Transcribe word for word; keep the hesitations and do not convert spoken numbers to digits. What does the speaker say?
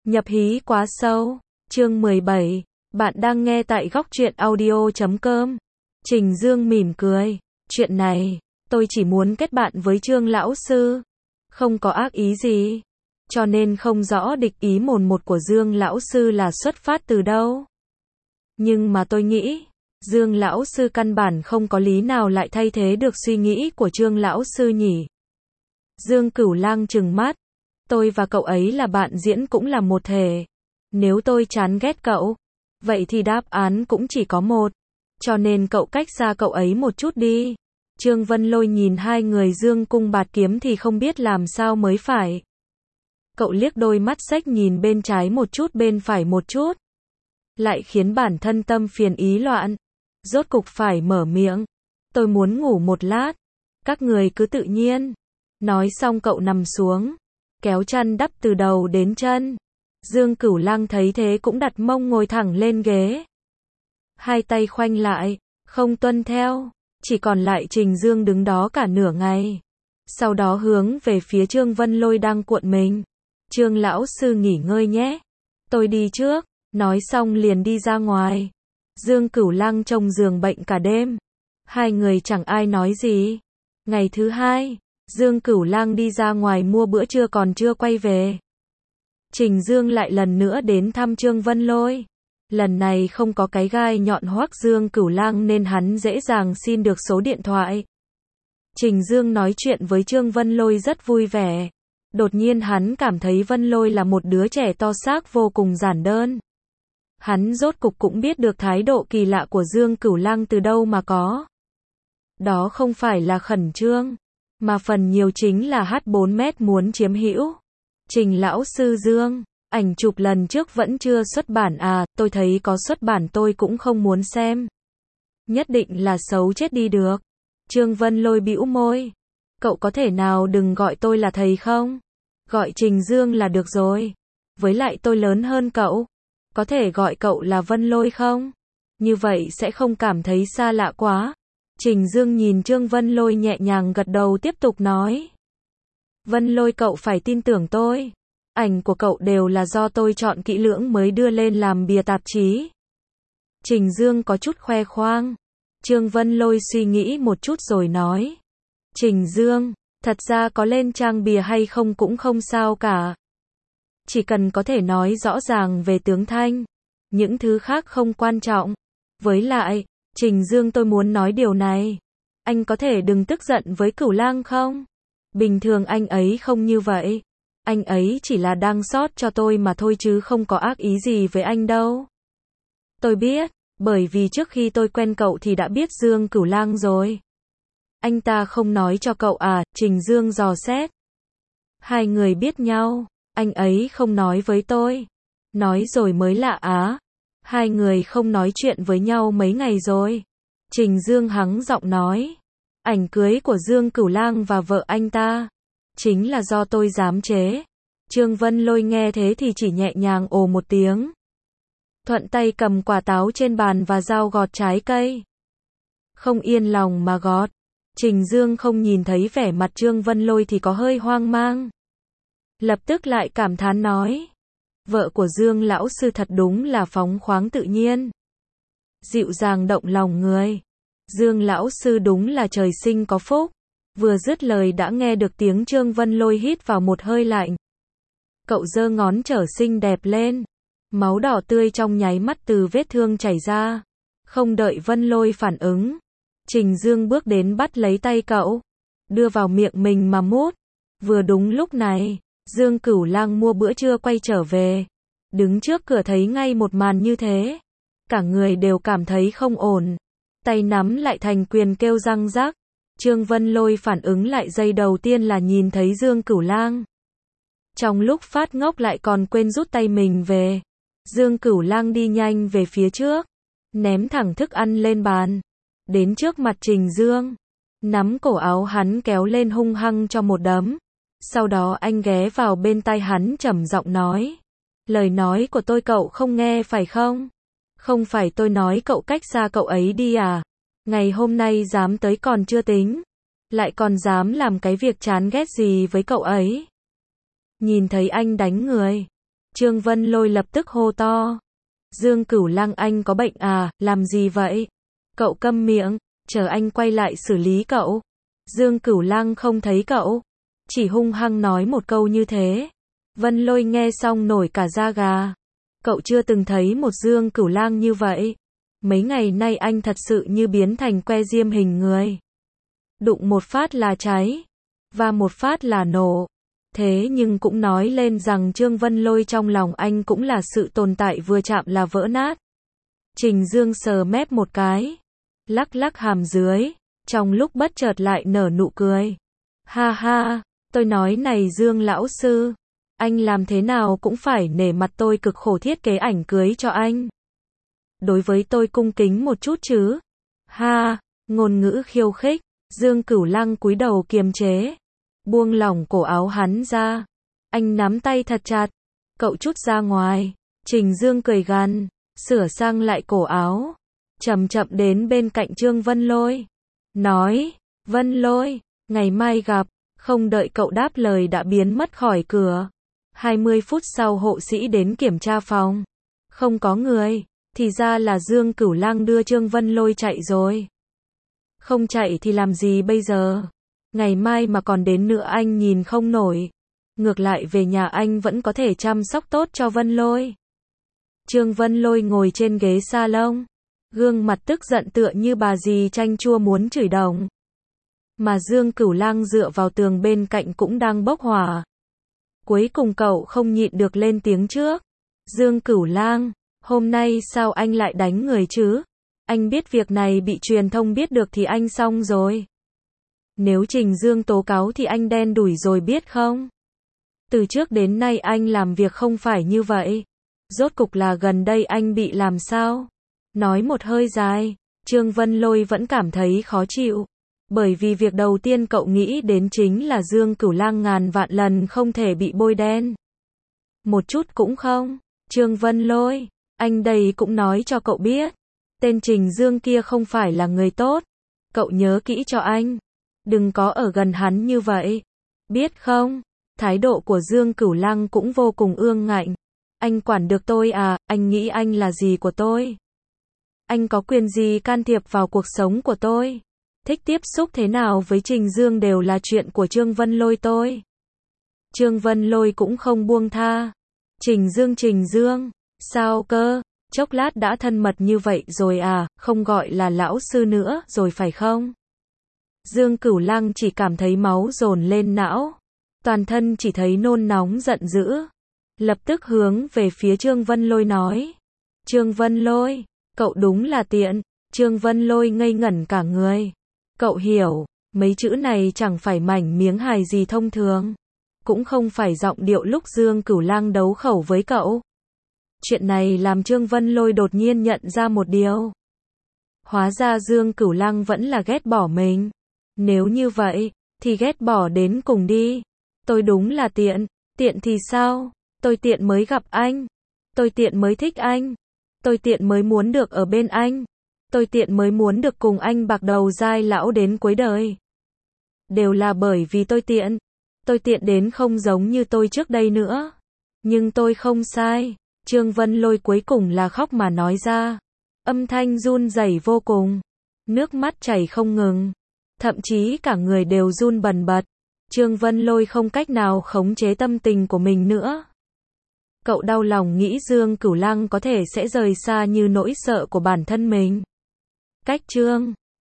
Nhập hí quá sâu. Chương mười bảy. Bạn đang nghe tại góc truyện audio chấm com. Trình Dương mỉm cười. Chuyện này, tôi chỉ muốn kết bạn với Trương lão sư. Không có ác ý gì. Cho nên không rõ địch ý mồn một của Dương lão sư là xuất phát từ đâu. Nhưng mà tôi nghĩ, Dương lão sư căn bản không có lý nào lại thay thế được suy nghĩ của Trương lão sư nhỉ. Dương Cửu Lang trừng mắt. Tôi và cậu ấy là bạn diễn cũng là một thể. Nếu tôi chán ghét cậu, vậy thì đáp án cũng chỉ có một. Cho nên cậu cách xa cậu ấy một chút đi. Trương Vân Lôi nhìn hai người dương cung bạt kiếm thì không biết làm sao mới phải. Cậu liếc đôi mắt xếch nhìn bên trái một chút bên phải một chút. Lại khiến bản thân tâm phiền ý loạn. Rốt cục phải mở miệng. Tôi muốn ngủ một lát. Các người cứ tự nhiên. Nói xong cậu nằm xuống. Kéo chăn đắp từ đầu đến chân. Dương Cửu Lang thấy thế cũng đặt mông ngồi thẳng lên ghế. Hai tay khoanh lại, không tuân theo. Chỉ còn lại Trình Dương đứng đó cả nửa ngày. Sau đó hướng về phía Trương Vân Lôi đang cuộn mình. Trương lão sư nghỉ ngơi nhé. Tôi đi trước. Nói xong liền đi ra ngoài. Dương Cửu Lang trông giường bệnh cả đêm. Hai người chẳng ai nói gì. Ngày thứ hai, Dương Cửu Lang đi ra ngoài mua bữa trưa còn chưa quay về. Trình Dương lại lần nữa đến thăm Trương Vân Lôi. Lần này không có cái gai nhọn hoắc Dương Cửu Lang nên hắn dễ dàng xin được số điện thoại. Trình Dương nói chuyện với Trương Vân Lôi rất vui vẻ. Đột nhiên hắn cảm thấy Vân Lôi là một đứa trẻ to xác vô cùng giản đơn. Hắn rốt cục cũng biết được thái độ kỳ lạ của Dương Cửu Lang từ đâu mà có. Đó không phải là khẩn trương, mà phần nhiều chính là hát bốn mét muốn chiếm hữu. Trình lão sư Dương, ảnh chụp lần trước vẫn chưa xuất bản à, tôi thấy có xuất bản tôi cũng không muốn xem. Nhất định là xấu chết đi được. Trương Vân Lôi bĩu môi. Cậu có thể nào đừng gọi tôi là thầy không? Gọi Trình Dương là được rồi. Với lại tôi lớn hơn cậu. Có thể gọi cậu là Vân Lôi không? Như vậy sẽ không cảm thấy xa lạ quá. Trình Dương nhìn Trương Vân Lôi nhẹ nhàng gật đầu tiếp tục nói. Vân Lôi cậu phải tin tưởng tôi. Ảnh của cậu đều là do tôi chọn kỹ lưỡng mới đưa lên làm bìa tạp chí. Trình Dương có chút khoe khoang. Trương Vân Lôi suy nghĩ một chút rồi nói. Trình Dương, thật ra có lên trang bìa hay không cũng không sao cả. Chỉ cần có thể nói rõ ràng về tướng thanh. Những thứ khác không quan trọng. Với lại, Trình Dương tôi muốn nói điều này. Anh có thể đừng tức giận với Cửu Lang không? Bình thường anh ấy không như vậy. Anh ấy chỉ là đang sót cho tôi mà thôi chứ không có ác ý gì với anh đâu. Tôi biết, bởi vì trước khi tôi quen cậu thì đã biết Dương Cửu Lang rồi. Anh ta không nói cho cậu à? Trình Dương dò xét. Hai người biết nhau, anh ấy không nói với tôi. Nói rồi mới lạ á. Hai người không nói chuyện với nhau mấy ngày rồi. Trình Dương hắng giọng nói. Ảnh cưới của Dương Cửu Lang và vợ anh ta chính là do tôi giám chế. Trương Vân Lôi nghe thế thì chỉ nhẹ nhàng ồ một tiếng. Thuận tay cầm quả táo trên bàn và dao gọt trái cây. Không yên lòng mà gọt. Trình Dương không nhìn thấy vẻ mặt Trương Vân Lôi thì có hơi hoang mang. Lập tức lại cảm thán nói. Vợ của Dương lão sư thật đúng là phóng khoáng tự nhiên. Dịu dàng động lòng người. Dương lão sư đúng là trời sinh có phúc. Vừa dứt lời đã nghe được tiếng Trương Vân Lôi hít vào một hơi lạnh. Cậu giơ ngón trở xinh đẹp lên. Máu đỏ tươi trong nháy mắt từ vết thương chảy ra. Không đợi Vân Lôi phản ứng. Trình Dương bước đến bắt lấy tay cậu. Đưa vào miệng mình mà mút. Vừa đúng lúc này, Dương Cửu Lang mua bữa trưa quay trở về. Đứng trước cửa thấy ngay một màn như thế. Cả người đều cảm thấy không ổn. Tay nắm lại thành quyền kêu răng rắc. Trương Vân Lôi phản ứng lại giây đầu tiên là nhìn thấy Dương Cửu Lang. Trong lúc phát ngốc lại còn quên rút tay mình về. Dương Cửu Lang đi nhanh về phía trước. Ném thẳng thức ăn lên bàn. Đến trước mặt Trình Dương. Nắm cổ áo hắn kéo lên hung hăng cho một đấm. Sau đó anh ghé vào bên tai hắn trầm giọng nói. Lời nói của tôi cậu không nghe phải không? Không phải tôi nói cậu cách xa cậu ấy đi à? Ngày hôm nay dám tới còn chưa tính. Lại còn dám làm cái việc chán ghét gì với cậu ấy. Nhìn thấy anh đánh người. Trương Vân Lôi lập tức hô to. Dương Cửu Lăng, anh có bệnh à, làm gì vậy? Cậu câm miệng, chờ anh quay lại xử lý cậu. Dương Cửu Lăng không thấy cậu, chỉ hung hăng nói một câu như thế. Vân Lôi nghe xong nổi cả da gà. Cậu chưa từng thấy một Dương Cửu Lăng như vậy. Mấy ngày nay anh thật sự như biến thành que diêm hình người. Đụng một phát là cháy, và một phát là nổ. Thế nhưng cũng nói lên rằng Trương Vân Lôi trong lòng anh cũng là sự tồn tại vừa chạm là vỡ nát. Trình Dương sờ mép một cái, lắc lắc hàm dưới, trong lúc bất chợt lại nở nụ cười. Ha ha, tôi nói này Dương lão sư, anh làm thế nào cũng phải nể mặt tôi cực khổ thiết kế ảnh cưới cho anh. Đối với tôi cung kính một chút chứ. Ha, ngôn ngữ khiêu khích. Dương Cửu Lăng cúi đầu kiềm chế, buông lỏng cổ áo hắn ra. Anh nắm tay thật chặt. Cậu chút ra ngoài. Trình Dương cười gằn, sửa sang lại cổ áo, chậm chậm đến bên cạnh Trương Vân Lôi, nói, Vân Lôi, ngày mai gặp. Không đợi cậu đáp lời đã biến mất khỏi cửa. hai mươi phút sau hộ sĩ đến kiểm tra phòng. Không có người, thì ra là Dương Cửu Lăng đưa Trương Vân Lôi chạy rồi. Không chạy thì làm gì bây giờ? Ngày mai mà còn đến nữa anh nhìn không nổi. Ngược lại về nhà anh vẫn có thể chăm sóc tốt cho Vân Lôi. Trương Vân Lôi ngồi trên ghế salon, gương mặt tức giận tựa như bà dì chanh chua muốn chửi đồng. Mà Dương Cửu Lăng dựa vào tường bên cạnh cũng đang bốc hỏa. Cuối cùng cậu không nhịn được lên tiếng trước. Dương Cửu Lăng, hôm nay sao anh lại đánh người chứ? Anh biết việc này bị truyền thông biết được thì anh xong rồi. Nếu Trình Dương tố cáo thì anh đen đủi rồi biết không? Từ trước đến nay anh làm việc không phải như vậy. Rốt cục là gần đây anh bị làm sao? Nói một hơi dài, Trương Vân Lôi vẫn cảm thấy khó chịu. Bởi vì việc đầu tiên cậu nghĩ đến chính là Dương Cửu Lăng ngàn vạn lần không thể bị bôi đen. Một chút cũng không. Trương Vân Lôi, anh đây cũng nói cho cậu biết. Tên Trình Dương kia không phải là người tốt. Cậu nhớ kỹ cho anh. Đừng có ở gần hắn như vậy. Biết không? Thái độ của Dương Cửu Lăng cũng vô cùng ương ngạnh. Anh quản được tôi à, anh nghĩ anh là gì của tôi? Anh có quyền gì can thiệp vào cuộc sống của tôi? Thích tiếp xúc thế nào với Trình Dương đều là chuyện của Trương Vân Lôi tôi. Trương Vân Lôi cũng không buông tha. Trình Dương Trình Dương, sao cơ? Chốc lát đã thân mật như vậy rồi à, không gọi là lão sư nữa rồi phải không? Dương Cửu Lăng chỉ cảm thấy máu dồn lên não. Toàn thân chỉ thấy nôn nóng giận dữ. Lập tức hướng về phía Trương Vân Lôi nói. Trương Vân Lôi, cậu đúng là tiện. Trương Vân Lôi ngây ngẩn cả người. Cậu hiểu, mấy chữ này chẳng phải mảnh miếng hài gì thông thường. Cũng không phải giọng điệu lúc Dương Cửu Lăng đấu khẩu với cậu. Chuyện này làm Trương Vân Lôi đột nhiên nhận ra một điều. Hóa ra Dương Cửu Lăng vẫn là ghét bỏ mình. Nếu như vậy, thì ghét bỏ đến cùng đi. Tôi đúng là tiện. Tiện thì sao? Tôi tiện mới gặp anh. Tôi tiện mới thích anh. Tôi tiện mới muốn được ở bên anh. Tôi tiện mới muốn được cùng anh bạc đầu dai lão đến cuối đời. Đều là bởi vì tôi tiện. Tôi tiện đến không giống như tôi trước đây nữa. Nhưng tôi không sai. Trương Vân Lôi cuối cùng là khóc mà nói ra. Âm thanh run rẩy vô cùng. Nước mắt chảy không ngừng. Thậm chí cả người đều run bần bật. Trương Vân Lôi không cách nào khống chế tâm tình của mình nữa. Cậu đau lòng nghĩ Dương Cửu Lăng có thể sẽ rời xa như nỗi sợ của bản thân mình. Cách Trương